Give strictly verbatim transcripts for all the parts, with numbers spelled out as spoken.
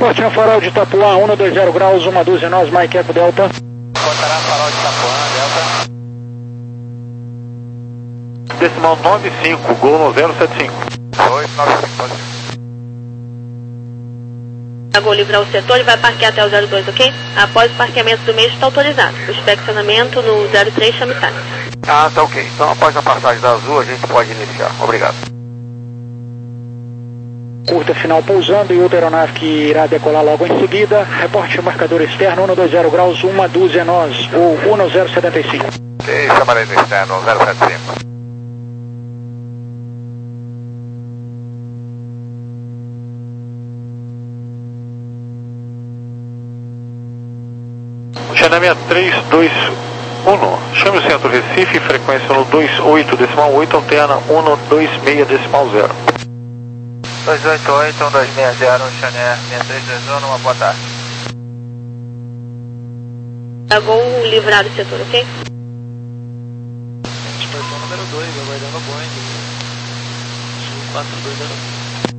Reporte no farol de Itapuã, um dois zero graus, uma dúzia nós, Mike Eco Delta. Reportará farol de Itapuã, Delta. Decimal nove cinco, Gol no zero sete cinco. dois nove cinco, pode ir. Vou livrar o setor e vai parquear até o zero dois, ok? Após o parqueamento do meio está autorizado. O inspecionamento no zero três chame táxi. Ah, tá ok. Então após a passagem da Azul a gente pode iniciar. Obrigado. Curta final pousando e outra aeronave que irá decolar logo em seguida. Reporte marcador externo, um dois zero graus, uma dúzia nós, ou um zero sete cinco. Ok, chamarei no externo, zero sete cinco. Xanamia três dois um, chame o centro Recife, frequência no dois oito decimal oito, alterna um dois seis decimal zero. dois oito oito, um dois seis zero, Xané seis três dois um, uma boa tarde. Vou livrar o setor, ok? Expressão número dois, aguardando o Boeing. Sul quatro dois zero.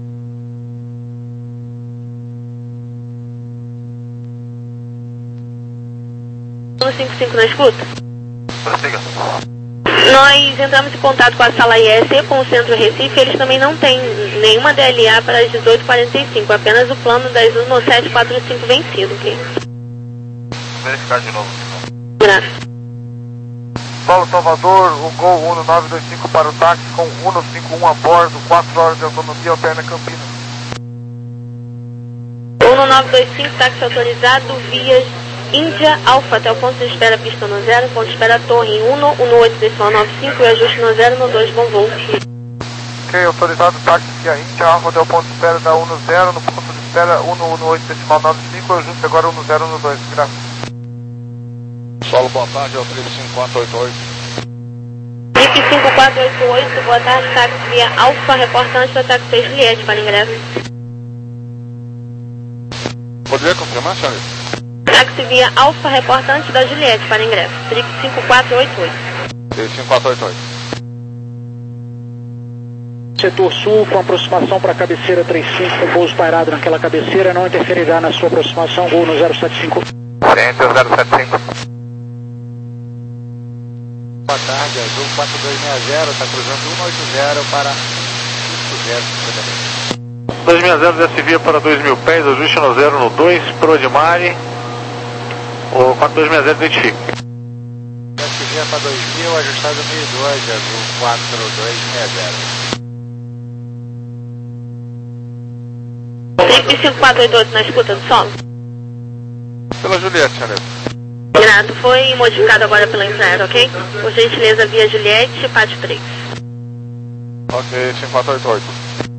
cinco cinco na escuta. Prossiga. Nós entramos em contato com a sala I S E, com o centro Recife, eles também não têm nenhuma D L A para as dezoito e quarenta e cinco, apenas o plano das um sete quatro cinco vencido, ok? Vou verificar de novo. Graças. Paulo Salvador, o Gol um nove dois cinco para o táxi com um cinco um a bordo, quatro horas de autonomia, alterna Campinas. um nove dois cinco, táxi autorizado, vias Índia Alfa, até o ponto de espera pista no zero, ponto de espera torre em um, um oito decimal nove cinco e ajuste no zero, no dois, bom voo. Ok, autorizado táxi via Índia Alfa até o ponto de espera da um no zero, no ponto de espera um, um oito decimal nove cinco, ajuste agora um zero, no dois, graças. Solo, boa tarde, é o Felipe cinco quatro oito oito. Felipe cinco quatro oito oito, boa tarde, táxi via Alfa, reportante para táxi seis Juliette, para ingresso. Poderia confirmar, senhor? Táxi via Alfa, reportante da Juliette, para ingresso. Felipe cinco quatro oito oito. Felipe cinco quatro oito oito. Setor sul, com aproximação para a cabeceira trinta e cinco, com pouso pairado naquela cabeceira, não interferirá na sua aproximação, Gol no zero sete cinco. Centro zero sete cinco. Boa tarde, Azul quatro dois seis zero, está cruzando um oito zero para cinco zero. dois seis zero desce via para dois mil pés, ajuste no zero no dois, Pro de Mari. O quatro dois seis zero identifica. Desce via para dois mil, ajustado mil e dois, Azul quatro dois seis zero. Felipe cinco quatro oito oito na escuta do solo. Pela Juliette, senhor. Grato, foi modificado agora pela Embraer, ok? Por gentileza, via Juliette, P A T três. Ok, cinco quatro oito oito.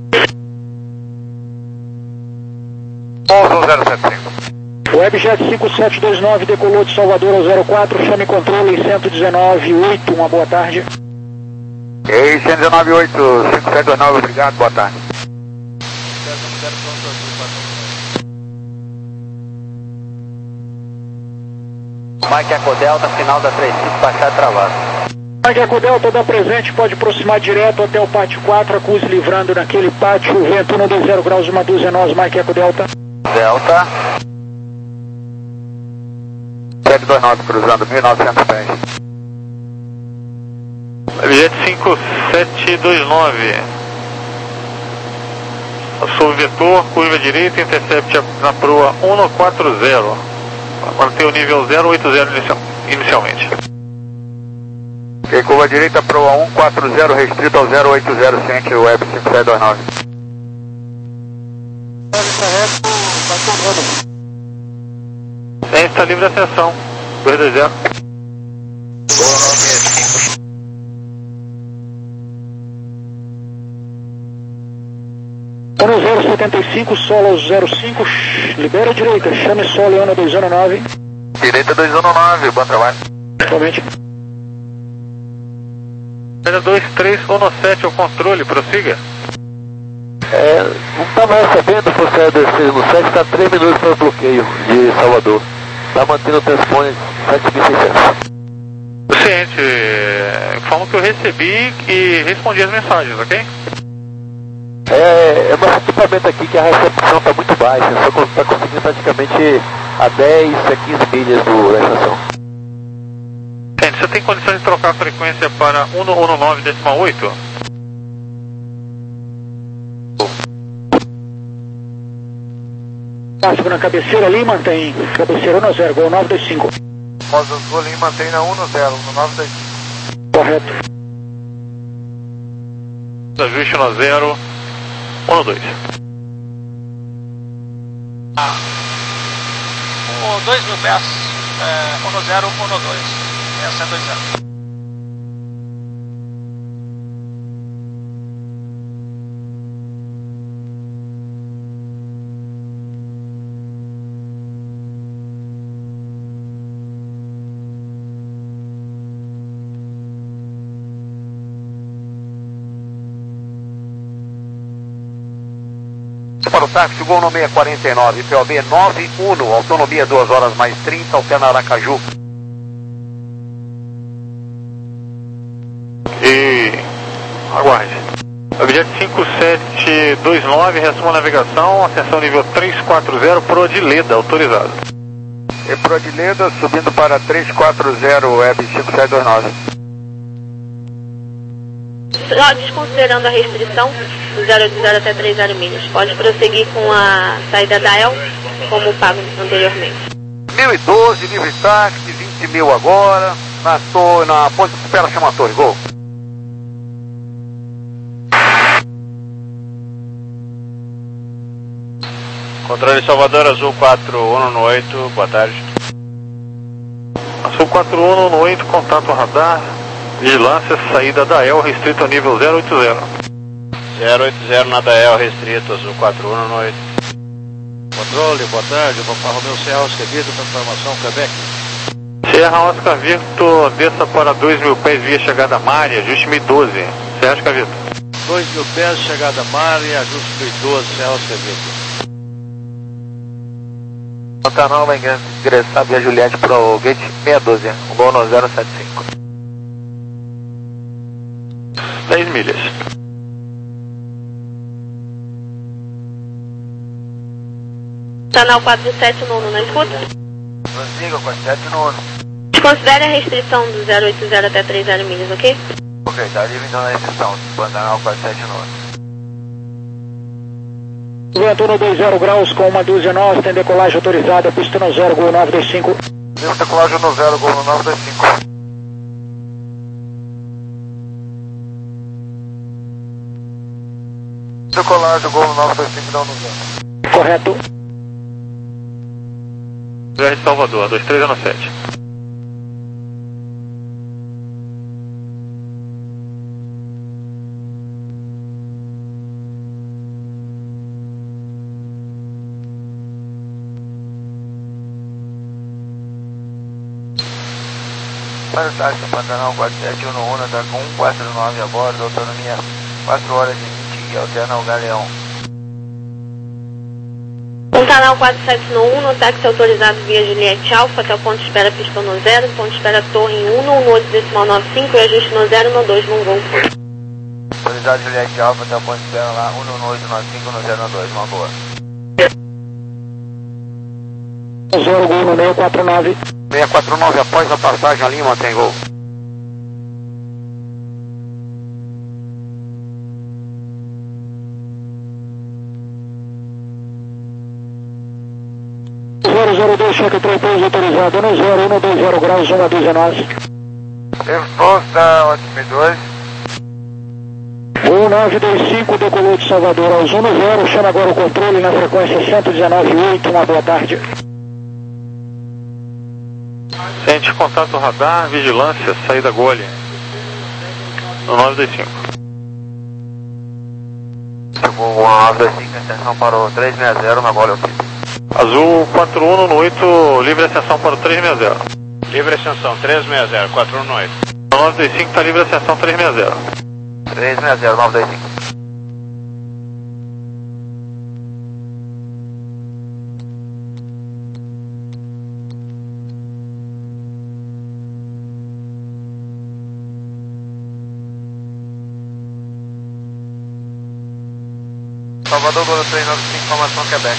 Pouso zero sete cinco. Webjet cinco sete dois nove decolou de Salvador ao zero quatro, chame controle cento e dezenove oito, uma boa tarde. Ok, cento e dezenove oito, cinco sete dois nove, obrigado, boa tarde. Mike Eco Delta, final da trinta e cinco, baixado travado. Mike Eco Delta dá presente, pode aproximar direto até o pátio quatro, acuse livrando naquele pátio, vento um dois zero graus, uma dúzia nós, Mike Eco Delta. Delta. sete dois nove, cruzando mil e novecentos pés. Webjet cinco sete dois nove. Sob vetor, curva direita, intercept na proa um quatro zero. Mantém o nível zero oito zero inicial, inicialmente. Ok, curva direita, proa um quatro zero, restrito ao zero oito zero, ciente, Web cinco sete dois nove. Tem, está livre a ascensão. dois dois zero. um zero setenta e cinco, solo zero cinco, libera a direita, chame solo ano dois um nove. Direita dois um nove, bom trabalho. Somente. dois três um sete, o controle, prossiga. É, não estava recebendo, você é descer no sete, está três minutos para o bloqueio de Salvador. Está mantendo o telefone sete mil e seiscentos. Ciente, falam que eu recebi e respondi as mensagens, ok? É, é uma esse equipamento aqui que a recepção está muito baixa, só está conseguindo praticamente a dez a quinze milhas do, da estação. Gente, você tem condição de trocar a frequência para cento e nove decimal oito? Básico na cabeceira ali, mantém cabeceira um zero, Gol nove dois cinco. Rosa Azul ali, mantém na um zero, no nove dois cinco. Correto. Ajuste no zero, um dois. Ah, um, dois mil pés, é, um zero, um dois. Essa é dois zero. Para o táxi, Gol no seis quatro nove, P O B nove um, autonomia duas horas mais trinta, ao pé na Aracaju. E aguarde. Objeto cinco sete dois nove, resumo a navegação, ascensão nível três quatro zero, Proa de Leda, autorizado. E Proa de Leda, subindo para três quatro zero, Web cinco sete dois nove. Só desconsiderando a restrição do zero oito zero até trinta milhas, pode prosseguir com a saída da E L, como pago anteriormente. mil e doze, livre táxi, vinte mil agora, na, to, na ponte de espera, chama a torre, Gol. Controle Salvador, Azul quatro um oito, boa tarde. Azul quatro um oito, contato radar, vigilância, saída da E L, restrito ao nível zero oito zero. zero oito zero na da E L, restrito, Azul quatro um oito. Controle, boa tarde, Papa Romeu Serra Oscar Vitor, transformação Quebec. Serra Oscar Victor, desça para dois mil pés via chegada Mária, ajuste mil e doze. Serra Oscar Victor. dois mil pés, chegada Mária, ajuste mil e doze, Serra Oscar Vitor. Pantanal vai ingressar via Juliette para o gate seis um doze, o Gol no zero sete cinco. dez milhas. Canal quatro sete nono, não escuta? Prossiga, quatro sete nono. Desconsidere a restrição do zero oito zero até trinta milhas, ok? Ok, tá livre então na restrição, Pantanal quatro sete nono. Vento no dois zero graus com uma dúzia nós, tem decolagem autorizada, pista no zero, Gol nove dois cinco. Temos decolagem no zero, Gol no nove dois cinco. Decolagem, Gol no nove dois cinco, dá no zero. Correto. Viagem de Salvador, dois três um sete. Para o táxi, Pantanal quatro sete um um, está com um quatro nove a bordo, autonomia quatro horas e vinte e alterna o Galeão. Pantanal quatro sete um, táxi autorizado via Juliette Alfa até o ponto de espera pista no zero, ponto de espera torre em um um oito decimal nove cinco e ajuste no zero no dois no Gol. Autorizado Juliette Alfa até o ponto de espera lá, um um oito nove cinco no zero no dois, uma boa. zero, Gol no seis quatro nove. seis quatro nove, após a passagem ali, mantém Gol. zero zero dois, cheque três três autorizado no zero um dois zero graus, uma dúzia nós. Temos posta, ótimo dois. um nove dois cinco, decolou de Salvador aos um zero, chama agora o controle na frequência cento e dezenove ponto oito, uma boa tarde. Sente contato radar, vigilância, saída Gole. No nove dois cinco. Chegou o nove dois cinco, extensão para o três seis zero na Gole Office. Azul quatro um oito, livre ascensão para o três seis zero. Livre ascensão, três seis zero, quatro um oito. No nove dois cinco está livre ascensão três seis zero. três seis zero, nove dois cinco. Salvador, Gol três nove cinco, informação Quebec.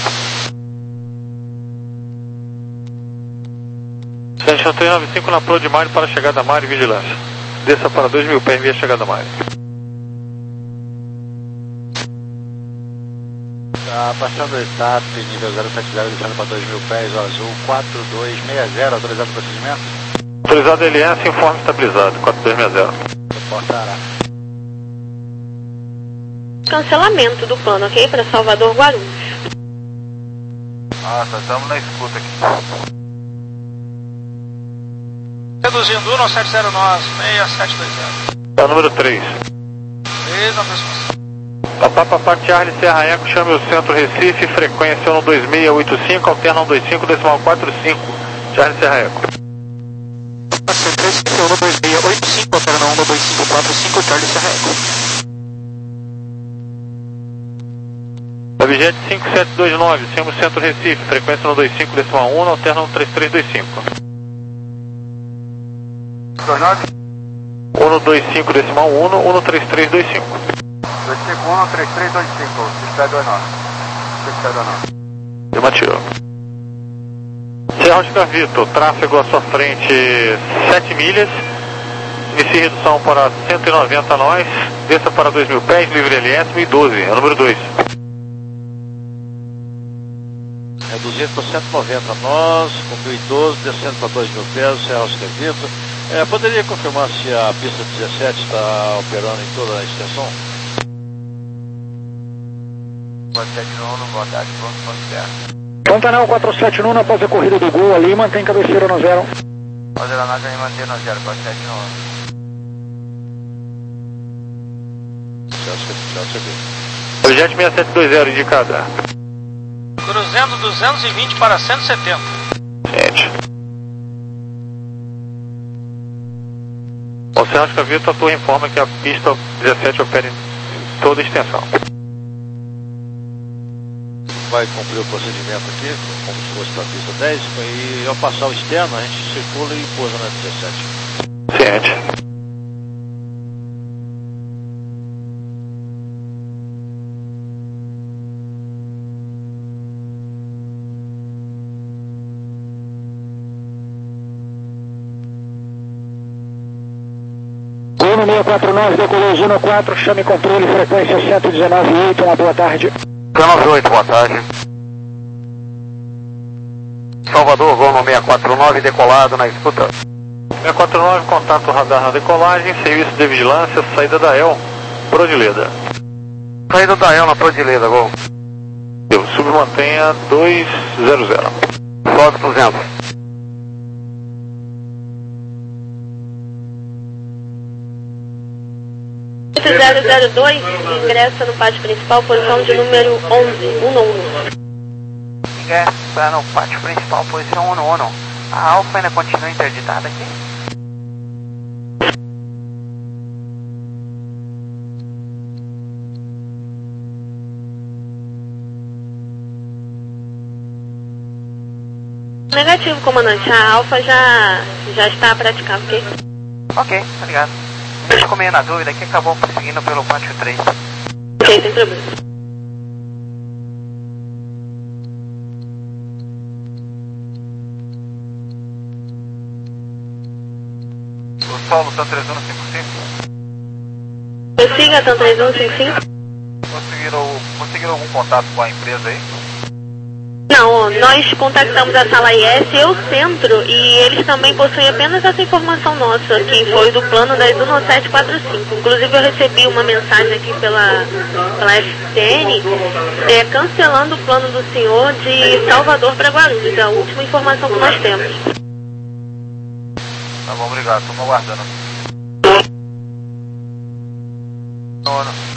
Sanchão três nove cinco na Pro de Mário para chegada a Mário e vigilância. Desça para dois mil pés via chegada a Mário. Tá baixando o start, nível zero sete zero, descendo para dois mil pés, o azul quatro dois seis zero, autorizado o procedimento? Autorizado L S, informe estabilizado, quatro dois seis zero. Portará. Cancelamento do plano, ok? Para Salvador, Guarulhos. Ah, tá, estamos na escuta aqui. Reduzindo um sete zero nove, seis sete dois zero. Tá, número três. três na aproximação. Papá, papá, Charlie, Serra Eco, chame o centro Recife, frequência um dois seis oito cinco, alterna um dois cinco, decimal quatro cinco, Charlie, Serra Eco. um dois seis oito cinco, alterna um dois cinco quatro cinco, Charlie, Serra Eco. Objeto cinco sete dois nove, chame o centro Recife, frequência um dois cinco, decimal um, alterna um três três dois cinco. dois nove? um dois cinco, decimal um, um três três dois cinco. dois cinco um, três três dois cinco, sete dois nove. sete dois nove. Afirmativo. Serra Oscar Vitor, tráfego à sua frente sete milhas. Inicie redução para cento e noventa nós. Desça para dois mil pés, livre L S, mil e doze, é o número dois. Reduzindo para cento e noventa nós, com mil e doze, descendo para dois mil pés, Serra Oscar Vitor. É, poderia confirmar se a pista dezessete está operando em toda a extensão? Boa tarde, nono, boa tarde, pronto, pronto, certo. Pantanal quatro sete nove, após a corrida do Gol ali, mantém cabeceira no zero. Pode aeronave aí manter no zero, quatro sete nove. Projeto seis sete dois zero, indicada. Cruzando duzentos e vinte para cento e setenta. Sente. O Serra Oscar Vitor, a torre informa que a pista dezessete opera em toda a extensão. Vai cumprir o procedimento aqui, como se fosse para a pista dez, e ao passar o externo a gente circula e pousa na dezessete. Ciente. Gol no seis quatro nove, decolou Zona quatro, chame controle, frequência cento e dezenove ponto oito, uma boa tarde. nove oito, boa tarde. Salvador, Gol no seis quatro nove, decolado na escuta. seis quatro nove, contato radar na decolagem, serviço de vigilância, saída da E L, Prodileda. Saída da E L na Prodileda, Gol. Submantenha dois zero zero. Sobe duzentos. zero zero dois, ingressa no pátio principal, posição de número onze, um um. Ingressa no pátio principal, posição um um. A Alfa ainda continua interditada aqui? Negativo, comandante. A Alfa já, já está praticável, ok? Ok, obrigado. Ficou meio na dúvida aqui, acabou prosseguindo pelo pátio três. Ok, sem problema. O solo tá três um cinco cinco. Prossiga, Tan três um cinco cinco. Conseguiram, conseguiram algum contato com a empresa aí? Não, nós contactamos a sala I S e o centro, e eles também possuem apenas essa informação nossa, que foi do plano das um sete quatro cinco. Inclusive eu recebi uma mensagem aqui pela, pela F C N, é, cancelando o plano do senhor de Salvador para Guarulhos, é a última informação que nós temos. Tá bom, obrigado, estamos aguardando. Nono.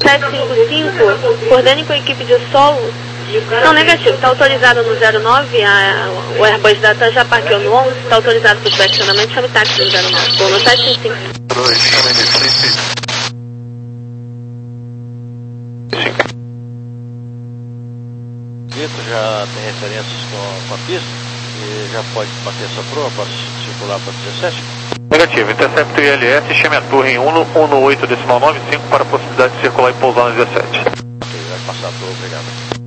sete cinco cinco, coordene com a equipe de solo. Não, negativo, está autorizado no zero nove, a, o Airbus da TAM já parqueou no onze, está autorizado para o estacionamento, chama o táxi no zero nove, vou no sete cinco cinco. dois, chama em Recife. Vitor já tem referências com, com a pista e já pode bater essa prova para circular para dezessete? Negativo, Intercepto I L S, chame a torre em cento e dezoito decimal noventa e cinco para a possibilidade de circular e pousar no dezessete. Ok, vai passar a torre, obrigado.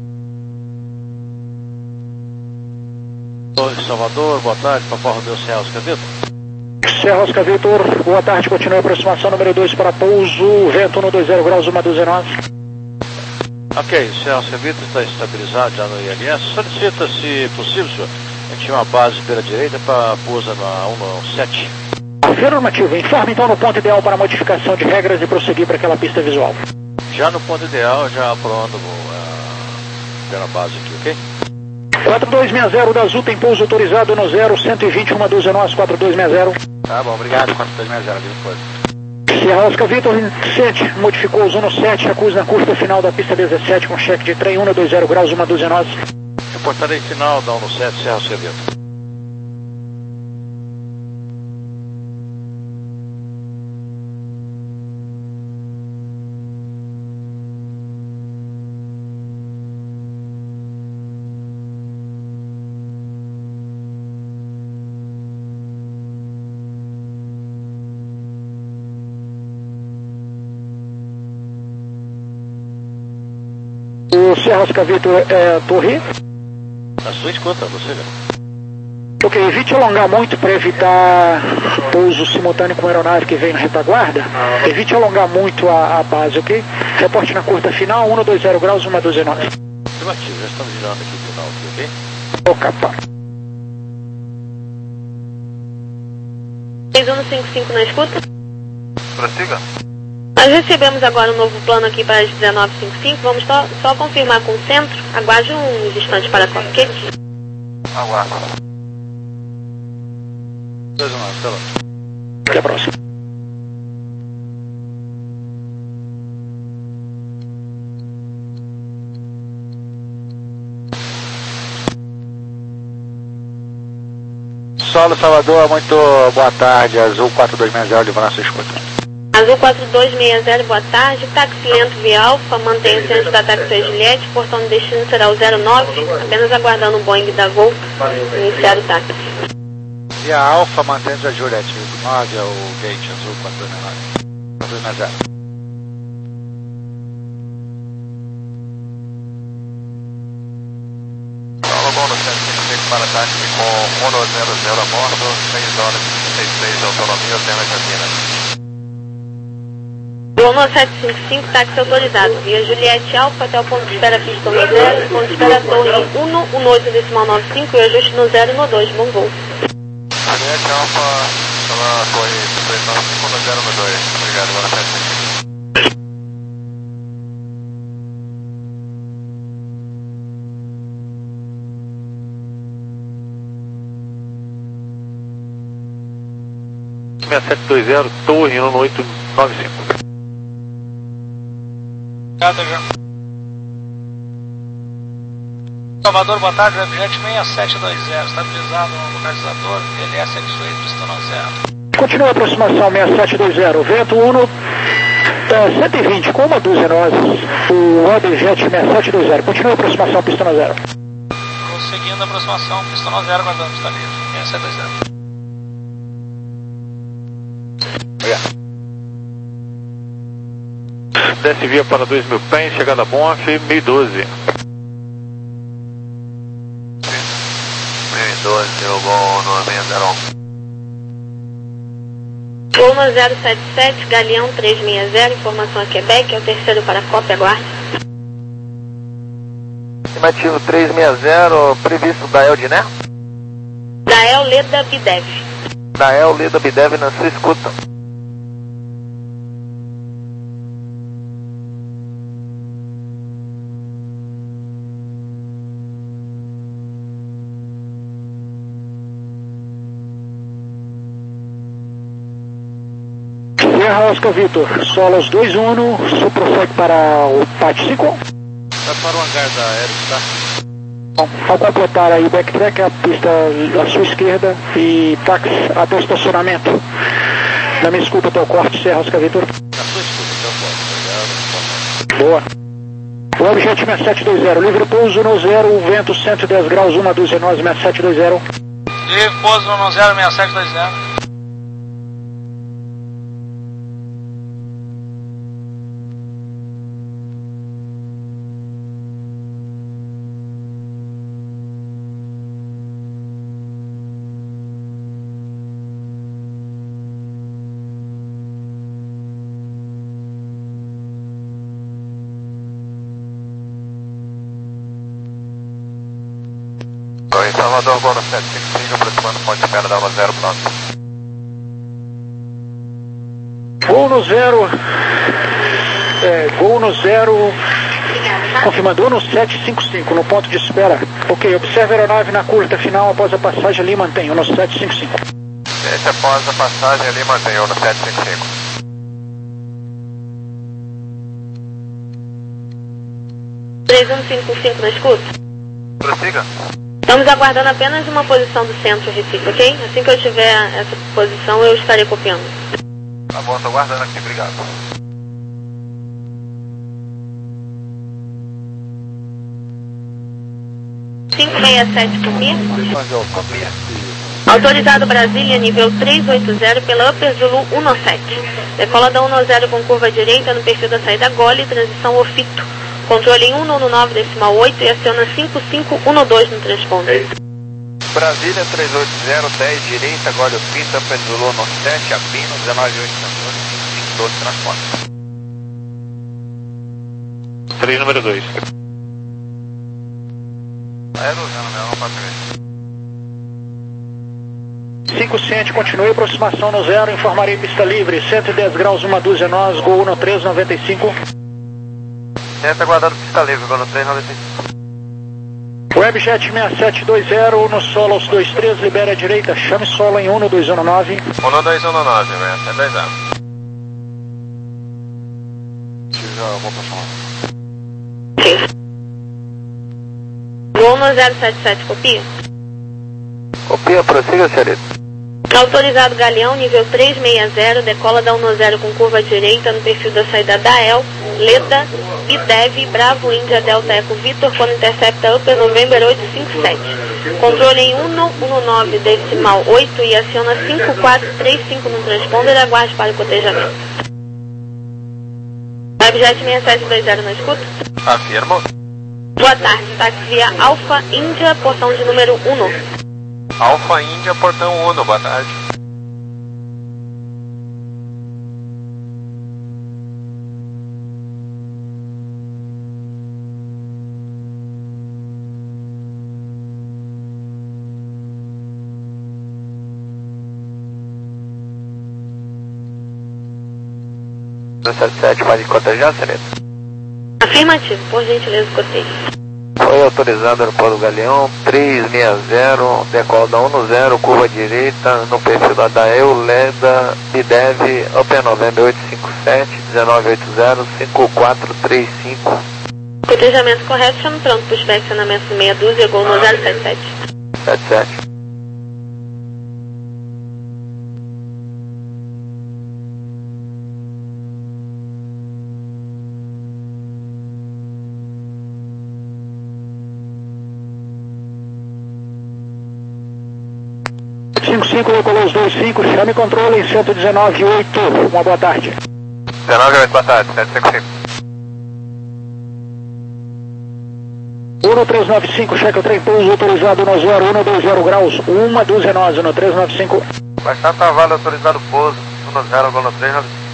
Torre de Salvador, boa tarde, Papai Romeu Serra Oscar Vitor. Serra Oscar Vitor, boa tarde, continua a aproximação número dois para pouso, vento cento e vinte graus, uma dúzia nós. Ok, Serra Oscar Vitor está estabilizado já no I L S. Solicita, se possível, senhor, a gente tinha uma base pela direita para pousa na cento e dezessete. Afirmativo, informe então no ponto ideal para modificação de regras e prosseguir para aquela pista visual. Já no ponto ideal, já aprovando uh, pela base aqui, ok? quatro dois seis zero da Azul tem pouso autorizado no zero, cento e vinte, uma dúzia nós, quatro dois seis zero. Tá bom, obrigado, quatro dois seis zero, depois. Serra Oscar Vitor, sete, modificou o Zuno sete, acusa na curva final da pista dezessete com cheque de trem, cento e vinte graus, uma dúzia nós. Reportarei final da cento e dezessete, Serra Oscar Vitor. O Serra Oscar Vitor é torre. A sua escuta, você já. Ok, evite alongar muito para evitar pouso simultâneo com a aeronave que vem na retaguarda. Evite alongar muito a, a base, ok? Reporte na curta final, cento e vinte graus, uma dúzia nós. Afirmativo, já estamos girando aqui o final, ok? Ok, pá. seis um cinco cinco na escuta. Prossiga. Nós recebemos agora um novo plano aqui para as dezenove e cinquenta e cinco, vamos só, só confirmar com o centro, aguarde um instante para a cockpit. Aguardo. dois um nove, até lá. Até a próxima. Solo Salvador, muito boa tarde, Azul quatro dois seis zero, livrar sua escuta. Azul quatro dois seis zero, boa tarde. Táxi lento via Alfa, mantenha o centro da táxi Juliette. Portão de destino será o zero nove, apenas aguardando o Boeing da Gol iniciar o táxi. Via Alfa, mantendo a Juliette, nove é o gate Azul quatro dois seis nove. quatro dois seis zero. Solo bom no cento e cinquenta e cinco para táxi com cento e zero a bordo, seis horas e trinta e seis de autonomia, tendo a cabina. Loma sete cinco cinco, táxi autorizado. Via Juliette Alfa até o ponto de espera pista um zero, ponto de espera torre cento e dezoito decimal noventa e cinco e ajuste no zero e no dois, bom voo. Juliette Alfa, pela torre três nove cinco no zero no dois. Obrigado, agora sete cinco cinco. seis sete dois zero, torre cento e oito nove cinco. Obrigado, já. Salvador, boa tarde, Webjet seis sete dois zero, estabilizado no localizador, L S X-Ray, pistão zero. Continua a aproximação seis sete dois zero, vento um, é, cento e vinte, com uma dúzia nós, o Webjet seis sete dois zero, continua a aproximação, pistão zero. Prosseguindo a aproximação, pistão zero, guardando, está livre, seis sete dois zero. Desce via para dois mil pés, chegada a Bonf, mil e doze. mil e doze, eu vou no seis zero um. Loma zero sete sete, Galeão três seis zero, informação a Quebec, é o terceiro para a cópia, aguarde. Estimativo três seis zero, previsto da Eldiné? Dael Leda Bidev. Dael Leda Bidev na sua escuta. Serra Oscar Vitor, Solos dois um, você prossegue para o pátio cinco. Vai para o hangar da Aeros, tá? Bom, ao completar aí o backtrack, a pista à sua esquerda e táxi até o estacionamento. Na minha escuta até o corte, Serra Oscar Vitor. Na sua escuta até o corte, obrigado. Boa. O objeto sete sete dois zero, livre pouso no zero, vento cento e dez graus, uma dúzia nós, sete sete dois zero. Livre pouso no zero seis sete dois zero. Em Salvador, Gol no sete cinco cinco, aproximando ponte de espera da um zero, pronto. Gol no zero, é, gol no zero, confirmando no sete cinco cinco, no ponto de espera. Ok, observe a aeronave na curta final após a passagem ali, mantenha no sete cinco cinco. Esse após a passagem ali, mantenha no sete cinco cinco. três um cinco cinco na escuta. Prossiga. Estamos aguardando apenas uma posição do centro Recife, ok? Assim que eu tiver essa posição, eu estarei copiando. Tá bom, tô guardando aqui, obrigado. cinco seis sete, copia. Autorizado Brasília, nível trezentos e oitenta pela Upper Zulu sete. Decola da cento com curva direita no perfil da saída Gole, transição Ofito. Controle em cento e nove decimal oito e aciona cinco cinco um dois no transponder. Brasília três oito zero, dez direita, Gole Ofito, Upper Zulu sete, Apino, dezenove oito cinco cinco doze, transponder. três, número dois. Aerosando, né? Vamos para três. cinco cento, continue aproximação no zero, informarei pista livre, cento e dez graus, uma dúzia nós, Gol no três noventa e cinco. Tenta aguardar pista livre, Gol no três noventa e cinco. Webjet seis sete dois zero, no solo aos dois três, libera a direita, chame solo em um dois um nove. um dois um nove, né? seis dois zero. Já vou pra chamar. Gol no zero sete sete, copia. Copia, prossiga, senhorita. Autorizado Galeão, nível trezentos e sessenta, decola da cento com curva direita no perfil da saída da El, Leda, Bidev, Bravo, Índia, Delta, Eco, Vitor, quando intercepta Upper November oito cinco sete. Controle em cento e nove decimal oito e aciona cinco quatro três cinco no transponder, aguarde para o cotejamento. Webjet seis sete dois zero na escuta. Afirmo. Boa tarde, táxi via Alfa, Índia, portão de número um. Alfa Índia, portão um, boa tarde. sete sete, pode cotejar, senhorita? Afirmativo, por gentileza, cotejo. Foi autorizado no Polo Galeão, trezentos e sessenta, decola da cem, curva direita, no perfil da Dael, Leda, Bidev, Upper November oito cinco sete, dezenove oitenta, cinco quatro três cinco. Cotejamento correto, chamo pronto, pushback, acionamento meia dúzia, Gol no zero sete sete. sete sete. cinco cinco, decolou os dois cinco, chame controle em cento e dezenove oito, uma boa tarde. dezenove oito, boa tarde, sete cinco cinco. um três nove cinco, cheque o trem pouso autorizado no zero um dois zero graus, uma dúzia nós, no três nove cinco. Bastante Vale autorizado pouso, um zero, Gol no três nove cinco.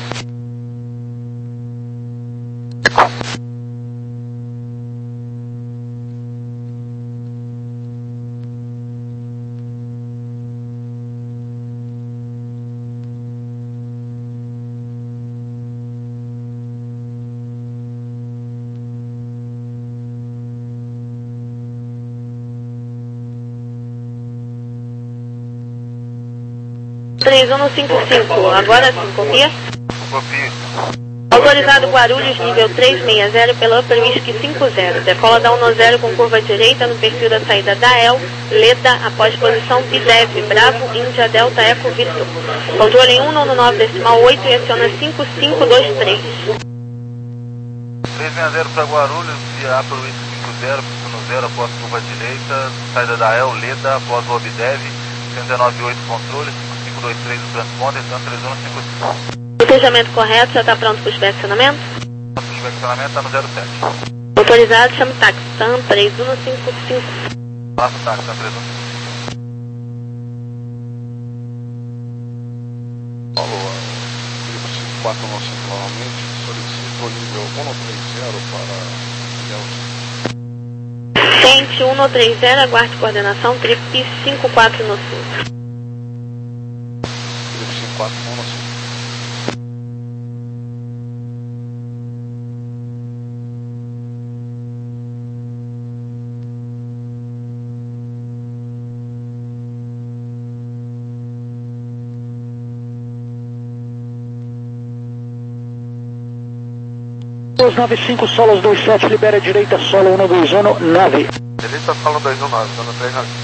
três um cinco cinco, agora sim, copia. Copia. Autorizado Guarulhos, nível trezentos e sessenta pela Upper Whisky cinquenta. Decola da um zero com curva direita no perfil da saída da E L, Leda, após posição B D E V, Bravo, Índia, Delta, Eco, Victor. Controle em um nove nove decimal oito e aciona cinco cinco dois três. trezentos e sessenta para Guarulhos, via Upper Whisky cinquenta, piscina zero, após curva direita, saída da E L, Leda, após o B D E V, cento e nove oito controle, cinco cinco dois três do transponder, então três um cinco cinco. Protejamento correto, já está pronto para o inspecionamento? O inspecionamento está no zero sete. Autorizado, chama o táxi, TAM três um cinco cinco. Passa o táxi, TAM três um cinco cinco. Alô, grupo cinco quatro nove cinco novamente, solicito o nível cento e trinta para Deus. Tente cento e trinta, aguarde coordenação, trip cinco quatro no sul. Grupo cinco quatro nove cinco. dois nove cinco, solos dois sete, libera a direita, solo um dois um nove. Direita, solo dois um nove, zona três nove.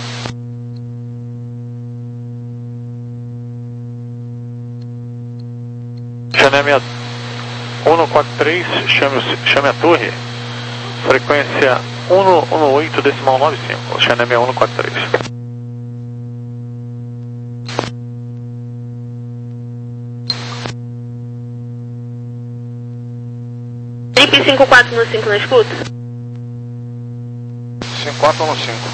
Chame a um quatro três, chame, chame a torre, frequência um um oito decimal nove cinco, chame a um quatro três. Trip cinco quatro no cinco na escuta? cinco quatro nove cinco.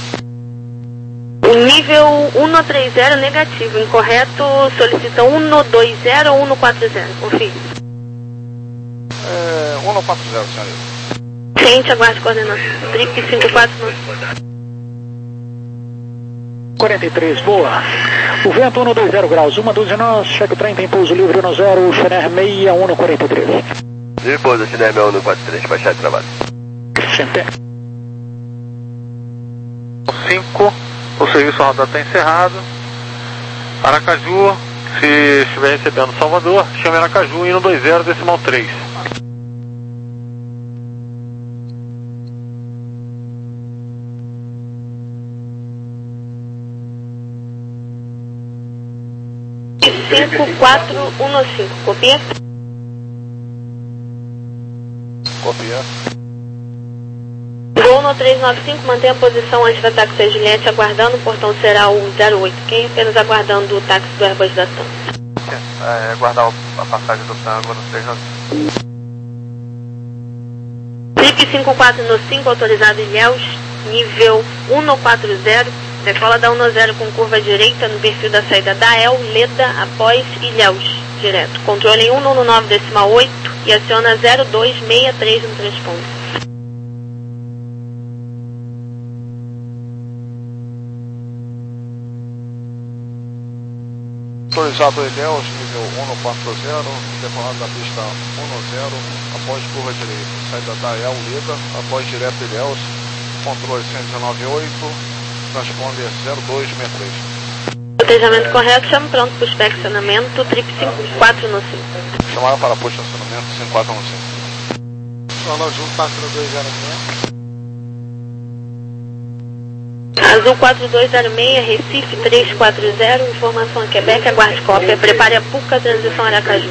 Nível cento e trinta negativo, incorreto, solicita cento e vinte ou cento e quarenta, confie. É, cento e quarenta, senhorita. Gente, aguarde coordenação. Trip cinco quatro no quarenta e três, boa. O vento cento e vinte graus, uma dúzia nós, cheque o trem, tem pouso livre um zero, Chener seis um quarenta e três. Depois do Chener seis um quarenta e três, baixar de trabalho. Centé. cinco, o serviço radar está encerrado. Aracaju, se estiver recebendo Salvador, chame Aracaju indo dois zero decimal três. cinco quatro um cinco, copia? Copia. Gol no trezentos e noventa e cinco, mantém a posição antes da táxi Juliette, aguardando, o portão será o zero oito. Quem apenas aguardando o táxi do Airbus da TAM? É, aguardar a passagem do Tango no três nove cinco. Trip cinco quatro no cinco, autorizado Ilhéus, nível cento e quarenta, decola da um zero com curva direita no perfil da saída da E L, Leda, após Ilhéus, direto. Controle em cento e nove decimal oito e aciona zero dois seis três no transponder. Autorizado Ilhéus, nível cento e quarenta, decolado da pista um zero, após curva direita, saída da E L, Leda, após direto Ilhéus, controle cento e dezenove oito, transponder zero dois seis três. Protejamento correto, chama pronto para o inspecionamento, trip cinco quatro no cinco. Chamada para posto de estacionamento cinco quatro um cinco. Solo Azul quatro dois zero seis. Azul quatro dois zero seis, Recife três quatro zero, informação a Quebec, aguarde cópia, prepare a Puca, transição Aracaju.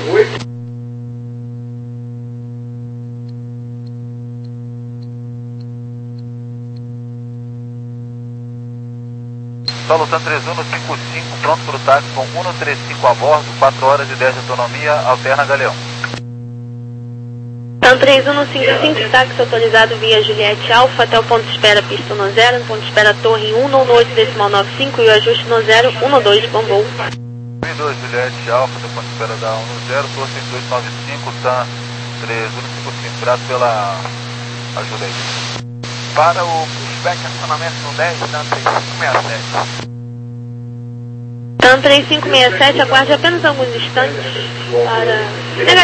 Solo San três um no cinco cinco, pronto para o táxi com cento e trinta e cinco a bordo, quatro horas e dez de autonomia, alterna Galeão. San três um no cinco cinco, táxi autorizado via Juliette Alfa até o ponto de espera pista no zero, no ponto de espera torre em cento e oito decimal noventa e cinco e o ajuste no zero, cento e dois, bom voo. um e dois, Juliette Alfa, até o ponto de espera da um zero, torre cento e dois noventa e cinco, San três um no cinco cinco, graças pela ajuda aí. Para o pushback, acionamento no dez, San três cinco seis sete. San três cinco seis sete, aguarde apenas alguns instantes para...